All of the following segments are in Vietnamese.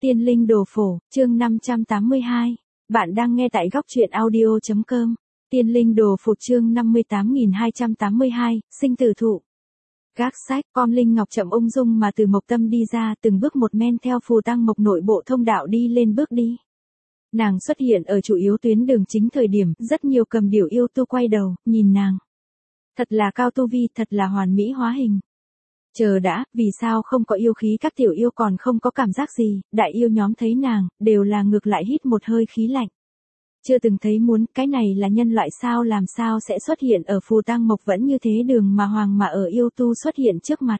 Tiên linh đồ phổ, chương 582. Bạn đang nghe tại góc truyện audio.com. Tiên linh đồ phổ chương 58282, sinh tử thụ. Gác sách, con linh ngọc chậm ung dung mà từ mộc tâm đi ra, từng bước một men theo phù tăng mộc nội bộ thông đạo đi lên bước đi. Nàng xuất hiện ở chủ yếu tuyến đường chính thời điểm, rất nhiều cầm điểu yêu tu quay đầu, nhìn nàng. Thật là cao tu vi, thật là hoàn mỹ hóa hình. Chờ đã, vì sao không có yêu khí, các tiểu yêu còn không có cảm giác gì, đại yêu nhóm thấy nàng, đều là ngược lại hít một hơi khí lạnh. Chưa từng thấy muốn, cái này là nhân loại sao, làm sao sẽ xuất hiện ở phù tang mộc vẫn như thế đường mà hoàng mà ở yêu tu xuất hiện trước mặt.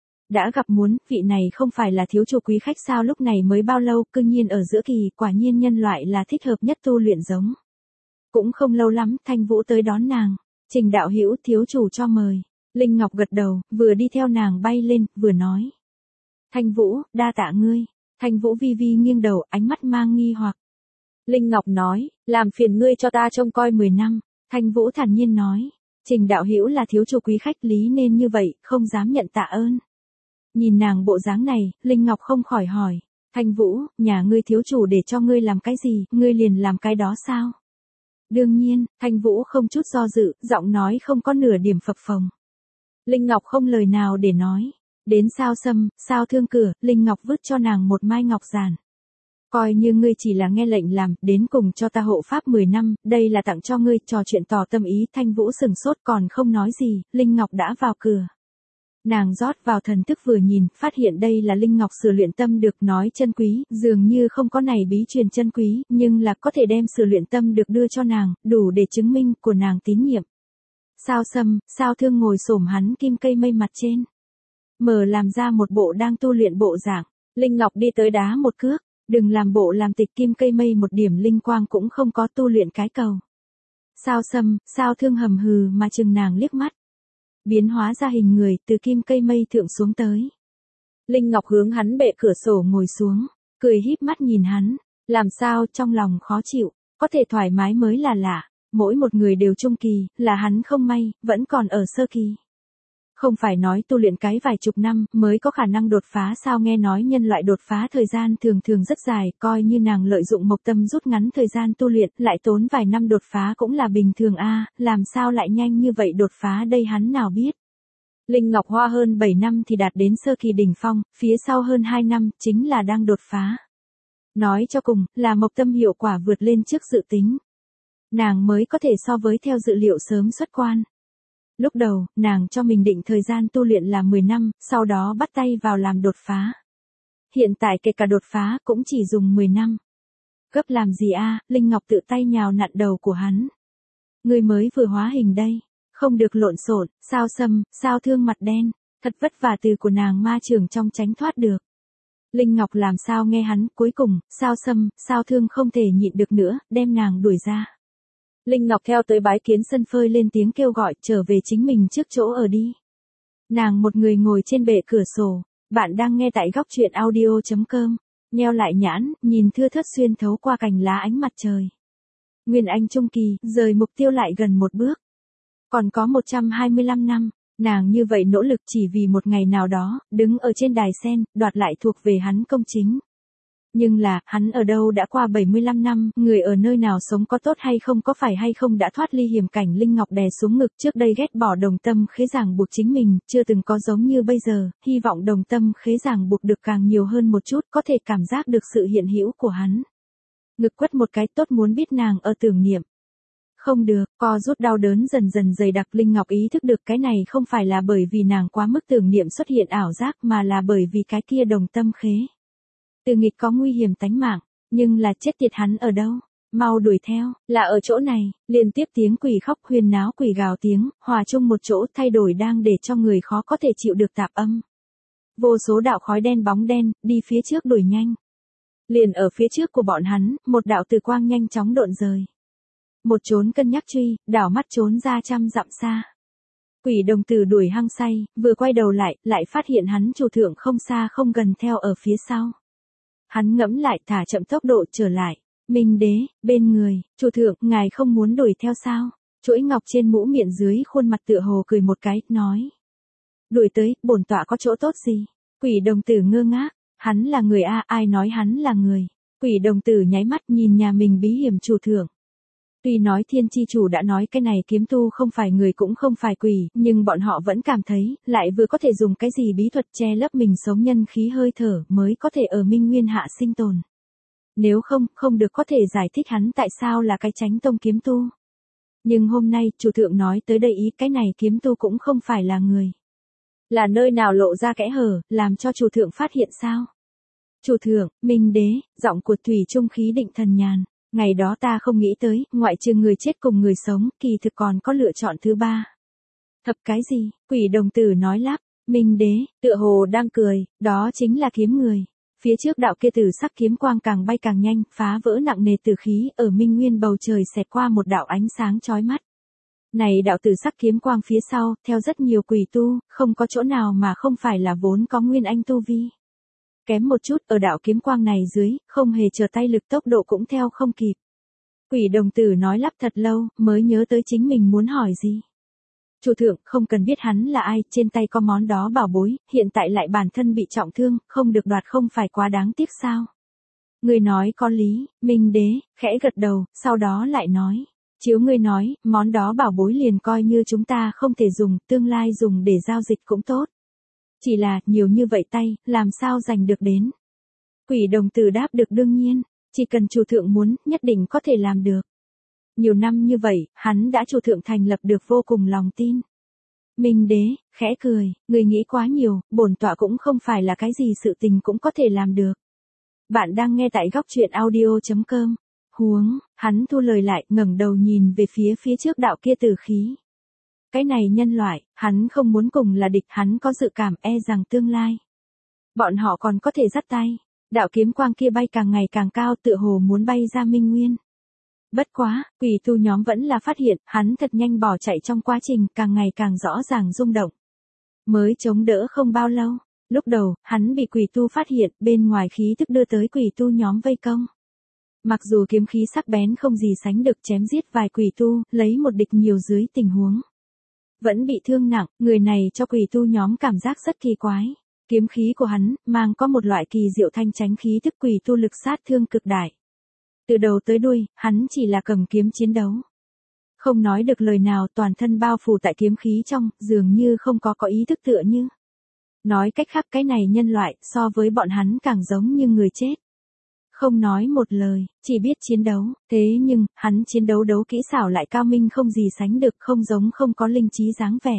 Đã gặp muốn, vị này không phải là thiếu chủ quý khách sao, lúc này mới bao lâu, cương nhiên ở giữa kỳ, quả nhiên nhân loại là thích hợp nhất tu luyện giống. Cũng không lâu lắm, Thanh Vũ tới đón nàng. Trình đạo hữu, thiếu chủ cho mời. Linh Ngọc gật đầu, vừa đi theo nàng bay lên, vừa nói. Thanh Vũ, đa tạ ngươi. Thanh Vũ vi vi nghiêng đầu, ánh mắt mang nghi hoặc. Linh Ngọc nói, làm phiền ngươi cho ta trông coi 10 năm. Thanh Vũ thản nhiên nói, Trình đạo hữu là thiếu chủ quý khách, lý nên như vậy, không dám nhận tạ ơn. Nhìn nàng bộ dáng này, Linh Ngọc không khỏi hỏi. Thanh Vũ, nhà ngươi thiếu chủ để cho ngươi làm cái gì, ngươi liền làm cái đó sao? Đương nhiên, Thanh Vũ không chút do dự, giọng nói không có nửa điểm phập phồng. Linh Ngọc không lời nào để nói. Đến sao sâm, sao thương cửa, Linh Ngọc vứt cho nàng một mai ngọc giản. Coi như ngươi chỉ là nghe lệnh làm, đến cùng cho ta hộ pháp 10 năm, đây là tặng cho ngươi, trò chuyện tỏ tâm ý. Thanh Vũ sừng sốt còn không nói gì, Linh Ngọc đã vào cửa. Nàng rót vào thần thức vừa nhìn, phát hiện đây là Linh Ngọc sửa luyện tâm được, nói chân quý, dường như không có này bí truyền chân quý, nhưng là có thể đem sửa luyện tâm được đưa cho nàng, đủ để chứng minh của nàng tín nhiệm. Sao sâm, sao thương ngồi xổm hắn kim cây mây mặt trên. Mở làm ra một bộ đang tu luyện bộ dạng. Linh Ngọc đi tới đá một cước, đừng làm bộ làm tịch, kim cây mây một điểm linh quang cũng không có, tu luyện cái cầu. Sao sâm, sao thương hầm hừ mà chừng nàng liếc mắt. Biến hóa ra hình người từ kim cây mây thượng xuống tới. Linh Ngọc hướng hắn bệ cửa sổ ngồi xuống, cười híp mắt nhìn hắn. Làm sao, trong lòng khó chịu, có thể thoải mái mới là lạ. Mỗi một người đều trung kỳ, là hắn không may, vẫn còn ở sơ kỳ. Không phải nói tu luyện cái vài chục năm mới có khả năng đột phá sao, nghe nói nhân loại đột phá thời gian thường thường rất dài, coi như nàng lợi dụng mộc tâm rút ngắn thời gian tu luyện, lại tốn vài năm đột phá cũng là bình thường a, làm sao lại nhanh như vậy đột phá đây hắn nào biết. Linh Ngọc hoa hơn 7 năm thì đạt đến sơ kỳ đỉnh phong, phía sau hơn 2 năm, chính là đang đột phá. Nói cho cùng, là mộc tâm hiệu quả vượt lên trước dự tính. Nàng mới có thể so với theo dự liệu sớm xuất quan. Lúc đầu, nàng cho mình định thời gian tu luyện là 10 năm, sau đó bắt tay vào làm đột phá. Hiện tại kể cả đột phá cũng chỉ dùng 10 năm. Gấp làm gì a? Linh Ngọc tự tay nhào nặn đầu của hắn. Người mới vừa hóa hình đây, không được lộn xộn, sao sâm, sao thương mặt đen, thật vất vả từ của nàng ma trường trong tránh thoát được. Linh Ngọc làm sao nghe hắn, cuối cùng, sao sâm, sao thương không thể nhịn được nữa, đem nàng đuổi ra. Linh Ngọc theo tới bái kiến sân phơi lên tiếng kêu gọi, trở về chính mình trước chỗ ở đi. Nàng một người ngồi trên bệ cửa sổ, bạn đang nghe tại góc truyện audio.com, nheo lại nhãn, nhìn thưa thớt xuyên thấu qua cành lá ánh mặt trời. Nguyên Anh trung kỳ, rời mục tiêu lại gần một bước. Còn có 125 năm, nàng như vậy nỗ lực chỉ vì một ngày nào đó, đứng ở trên đài sen, đoạt lại thuộc về hắn công chính. Nhưng là, hắn ở đâu đã qua 75 năm, người ở nơi nào sống có tốt hay không, có phải hay không đã thoát ly hiểm cảnh. Linh Ngọc đè xuống ngực, trước đây ghét bỏ đồng tâm khế ràng buộc chính mình, chưa từng có giống như bây giờ, hy vọng đồng tâm khế ràng buộc được càng nhiều hơn một chút, có thể cảm giác được sự hiện hữu của hắn. Ngực quất một cái, tốt muốn biết nàng ở tưởng niệm. Không được, co rút đau đớn dần dần dày đặc. Linh Ngọc ý thức được cái này không phải là bởi vì nàng quá mức tưởng niệm xuất hiện ảo giác, mà là bởi vì cái kia đồng tâm khế. Từ nghịch có nguy hiểm tánh mạng, nhưng là chết tiệt hắn ở đâu? Mau đuổi theo, là ở chỗ này. Liên tiếp tiếng quỷ khóc huyên náo, quỷ gào tiếng, hòa chung một chỗ, thay đổi đang để cho người khó có thể chịu được tạp âm. Vô số đạo khói đen bóng đen, đi phía trước đuổi nhanh. Liền ở phía trước của bọn hắn, một đạo từ quang nhanh chóng độn rời. Một trốn cân nhắc truy, đảo mắt trốn ra trăm dặm xa. Quỷ đồng tử đuổi hăng say, vừa quay đầu lại phát hiện hắn chủ thượng không xa không gần theo ở phía sau. Hắn ngẫm lại, thả chậm tốc độ trở lại. Minh đế, bên người, chủ thượng, ngài không muốn đuổi theo sao? Chuỗi ngọc trên mũ miệng dưới khuôn mặt tựa hồ cười một cái, nói. Đuổi tới, bổn tọa có chỗ tốt gì? Quỷ đồng tử ngơ ngác, Hắn là người a, ai nói hắn là người. Quỷ đồng tử nháy mắt nhìn nhà mình bí hiểm chủ thượng. Tuy nói thiên chi chủ đã nói cái này kiếm tu không phải người cũng không phải quỷ, nhưng bọn họ vẫn cảm thấy, lại vừa có thể dùng cái gì bí thuật che lấp mình sống nhân khí hơi thở mới có thể ở Minh Nguyên hạ sinh tồn. Nếu không, không được có thể giải thích hắn tại sao là cái Chánh Tông kiếm tu. Nhưng hôm nay, chủ thượng nói tới đây ý cái này kiếm tu cũng không phải là người. Là nơi nào lộ ra kẽ hở, làm cho chủ thượng phát hiện sao? Chủ thượng, Minh Đế, giọng của Thủy Trung khí định thần nhàn. Ngày đó ta không nghĩ tới, ngoại trừ người chết cùng người sống, kỳ thực còn có lựa chọn thứ ba. Thập cái gì? Quỷ đồng tử nói lắp. Minh Đế, tựa hồ đang cười, đó chính là kiếm người. Phía trước đạo kia tử sắc kiếm quang càng bay càng nhanh, phá vỡ nặng nề tử khí, ở Minh Nguyên bầu trời xẹt qua một đạo ánh sáng chói mắt. Này đạo tử sắc kiếm quang phía sau, theo rất nhiều quỷ tu, không có chỗ nào mà không phải là vốn có nguyên anh tu vi. Kém một chút, ở đạo kiếm quang này dưới, không hề chờ tay lực tốc độ cũng theo không kịp. Quỷ đồng tử nói lắp thật lâu, mới nhớ tới chính mình muốn hỏi gì. Chủ thượng, không cần biết hắn là ai, trên tay có món đó bảo bối, hiện tại lại bản thân bị trọng thương, không được đoạt không phải quá đáng tiếc sao. Người nói có lý, Minh Đế, khẽ gật đầu, sau đó lại nói. Chiếu ngươi nói, món đó bảo bối liền coi như chúng ta không thể dùng, tương lai dùng để giao dịch cũng tốt. Chỉ là, nhiều như vậy tay, làm sao giành được đến. Quỷ đồng tử đáp được đương nhiên, chỉ cần chủ thượng muốn, nhất định có thể làm được. Nhiều năm như vậy, hắn đã chủ thượng thành lập được vô cùng lòng tin. Minh Đế, khẽ cười, người nghĩ quá nhiều, bổn tọa cũng không phải là cái gì sự tình cũng có thể làm được. Bạn đang nghe tại góc truyện audio.com. Huống, hắn thu lời lại, ngẩng đầu nhìn về phía trước đạo kia tử khí. Cái này nhân loại, hắn không muốn cùng là địch, hắn có dự cảm rằng tương lai. Bọn họ còn có thể dắt tay. Đạo kiếm quang kia bay càng ngày càng cao, tựa hồ muốn bay ra Minh Nguyên. Bất quá, quỷ tu nhóm vẫn là phát hiện, hắn thật nhanh bỏ chạy trong quá trình, càng ngày càng rõ ràng rung động. Mới chống đỡ không bao lâu, lúc đầu, hắn bị quỷ tu phát hiện, bên ngoài khí thức đưa tới quỷ tu nhóm vây công. Mặc dù kiếm khí sắc bén không gì sánh được chém giết vài quỷ tu, lấy một địch nhiều dưới tình huống. Vẫn bị thương nặng, người này cho quỷ tu nhóm cảm giác rất kỳ quái. Kiếm khí của hắn, mang có một loại kỳ diệu thanh tránh khí thức quỷ tu lực sát thương cực đại. Từ đầu tới đuôi, hắn chỉ là cầm kiếm chiến đấu. Không nói được lời nào, toàn thân bao phủ tại kiếm khí trong, dường như không có ý thức tựa như. Nói cách khác cái này nhân loại, so với bọn hắn càng giống như người chết. Không nói một lời, chỉ biết chiến đấu, thế nhưng, hắn chiến đấu kỹ xảo lại cao minh không gì sánh được, không giống không có linh trí dáng vẻ.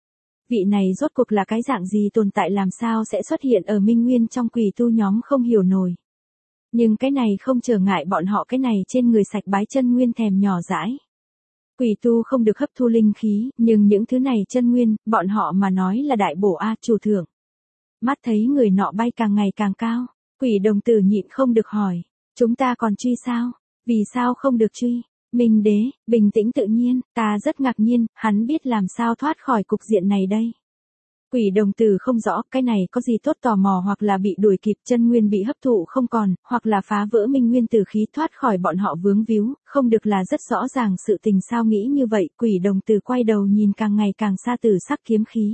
Vị này rốt cuộc là cái dạng gì tồn tại, làm sao sẽ xuất hiện ở Minh Nguyên trong quỷ tu nhóm không hiểu nổi. Nhưng cái này không trở ngại bọn họ cái này trên người sạch bái chân nguyên thèm nhỏ dãi. Quỷ tu không được hấp thu linh khí, nhưng những thứ này chân nguyên, bọn họ mà nói là đại bổ a, chủ thượng. Mắt thấy người nọ bay càng ngày càng cao, quỷ đồng tử nhịn không được hỏi, chúng ta còn truy sao? Vì sao không được truy? Minh Đế, bình tĩnh tự nhiên, ta rất ngạc nhiên, hắn biết làm sao thoát khỏi cục diện này đây. Quỷ đồng tử không rõ, cái này có gì tốt tò mò, hoặc là bị đuổi kịp chân nguyên bị hấp thụ không còn, hoặc là phá vỡ Minh Nguyên tử khí thoát khỏi bọn họ vướng víu, không được là rất rõ ràng sự tình sao nghĩ như vậy, quỷ đồng tử quay đầu nhìn càng ngày càng xa tử sắc kiếm khí.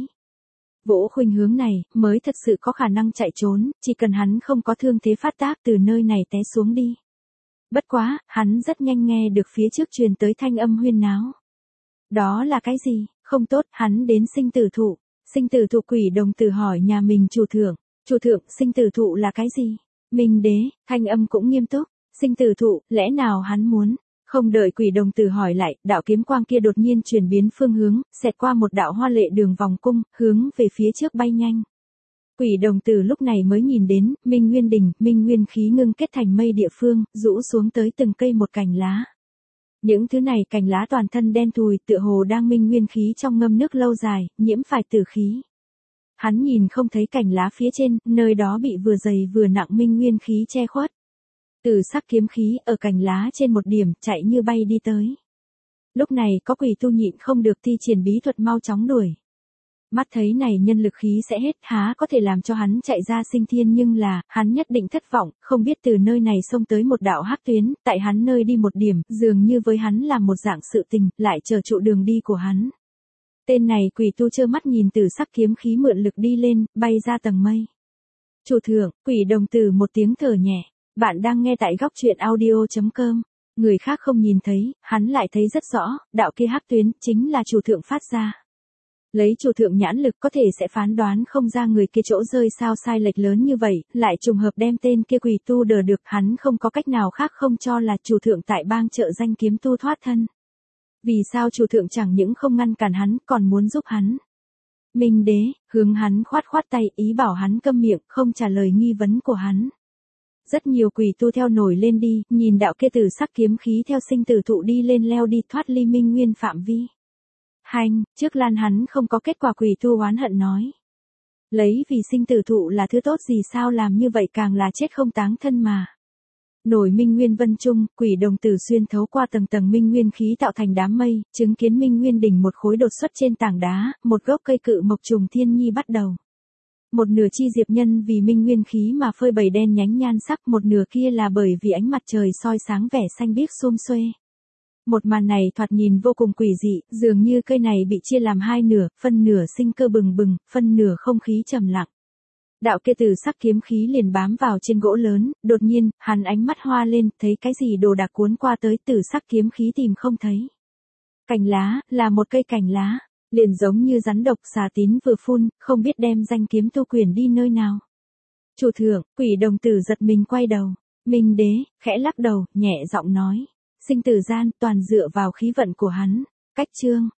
Vỗ Khuynh hướng này, mới thật sự có khả năng chạy trốn, chỉ cần hắn không có thương thế phát tác từ nơi này té xuống đi. Bất quá, hắn rất nhanh nghe được phía trước truyền tới thanh âm huyên náo. Đó là cái gì? Không tốt, hắn đến sinh tử thụ. Sinh tử thụ, quỷ đồng tử hỏi nhà mình chủ thượng. Chủ thượng, sinh tử thụ là cái gì? Minh Đế, thanh âm cũng nghiêm túc. Sinh tử thụ, lẽ nào hắn muốn? Không đợi quỷ đồng tử hỏi lại, đạo kiếm quang kia đột nhiên chuyển biến phương hướng, xẹt qua một đạo hoa lệ đường vòng cung, hướng về phía trước bay nhanh. Quỷ đồng tử lúc này mới nhìn đến, Minh Nguyên đỉnh, Minh Nguyên khí ngưng kết thành mây địa phương, rũ xuống tới từng cây một cành lá. Những thứ này cành lá toàn thân đen thùi, tựa hồ đang Minh Nguyên khí trong ngâm nước lâu dài, nhiễm phải tử khí. Hắn nhìn không thấy cành lá phía trên, nơi đó bị vừa dày vừa nặng Minh Nguyên khí che khuất. Tử sắc kiếm khí ở cành lá trên một điểm, chạy như bay đi tới. Lúc này có quỷ tu nhịn không được thi triển bí thuật mau chóng đuổi. Mắt thấy này nhân lực khí sẽ hết, há có thể làm cho hắn chạy ra sinh thiên, nhưng là, hắn nhất định thất vọng, không biết từ nơi này xông tới một đạo hắc tuyến, tại hắn nơi đi một điểm, dường như với hắn là một dạng sự tình, lại chờ trụ đường đi của hắn. Tên này quỷ tu trơ mắt nhìn tử sắc kiếm khí mượn lực đi lên, bay ra tầng mây. Chủ thượng, quỷ đồng tử một tiếng thở nhẹ. Bạn đang nghe tại góc truyện audio.com. Người khác không nhìn thấy, hắn lại thấy rất rõ, đạo kia hắc tuyến chính là chủ thượng phát ra. Lấy chủ thượng nhãn lực có thể sẽ phán đoán không ra người kia chỗ rơi sao sai lệch lớn như vậy, lại trùng hợp đem tên kia quỷ tu đờ được, hắn không có cách nào khác không cho là chủ thượng tại bang trợ danh kiếm tu thoát thân. Vì sao chủ thượng chẳng những không ngăn cản hắn, còn muốn giúp hắn? Minh đế, hướng hắn khoát khoát tay, ý bảo hắn câm miệng, không trả lời nghi vấn của hắn. Rất nhiều quỷ tu theo nổi lên đi, nhìn đạo kia tử sắc kiếm khí theo sinh tử thụ đi lên leo đi thoát ly minh nguyên phạm vi. Hành, trước lan hắn không có kết quả, quỷ tu oán hận nói. Lấy vì sinh tử thụ là thứ tốt gì sao làm như vậy, càng là chết không táng thân mà. Nổi minh nguyên vân trung, quỷ đồng tử xuyên thấu qua tầng tầng minh nguyên khí tạo thành đám mây, chứng kiến minh nguyên đỉnh một khối đột xuất trên tảng đá, một gốc cây cự mộc trùng thiên nhi bắt đầu. Một nửa chi diệp nhân vì minh nguyên khí mà phơi bày đen nhánh nhan sắc, một nửa kia là bởi vì ánh mặt trời soi sáng vẻ xanh biếc xum xuê. Một màn này thoạt nhìn vô cùng quỷ dị, dường như cây này bị chia làm hai nửa, phân nửa sinh cơ bừng bừng, phân nửa không khí trầm lặng. Đạo kia tử sắc kiếm khí liền bám vào trên gỗ lớn, đột nhiên, hắn ánh mắt hoa lên, thấy cái gì đồ đạc cuốn qua tới, tử sắc kiếm khí tìm không thấy. Cành lá, là một cây cành lá, liền giống như rắn độc xà tín vừa phun, không biết đem danh kiếm tu quyền đi nơi nào. Chủ thượng, quỷ đồng tử giật mình quay đầu, Minh đế, khẽ lắc đầu, nhẹ giọng nói, sinh tử gian, toàn dựa vào khí vận của hắn. Cách chương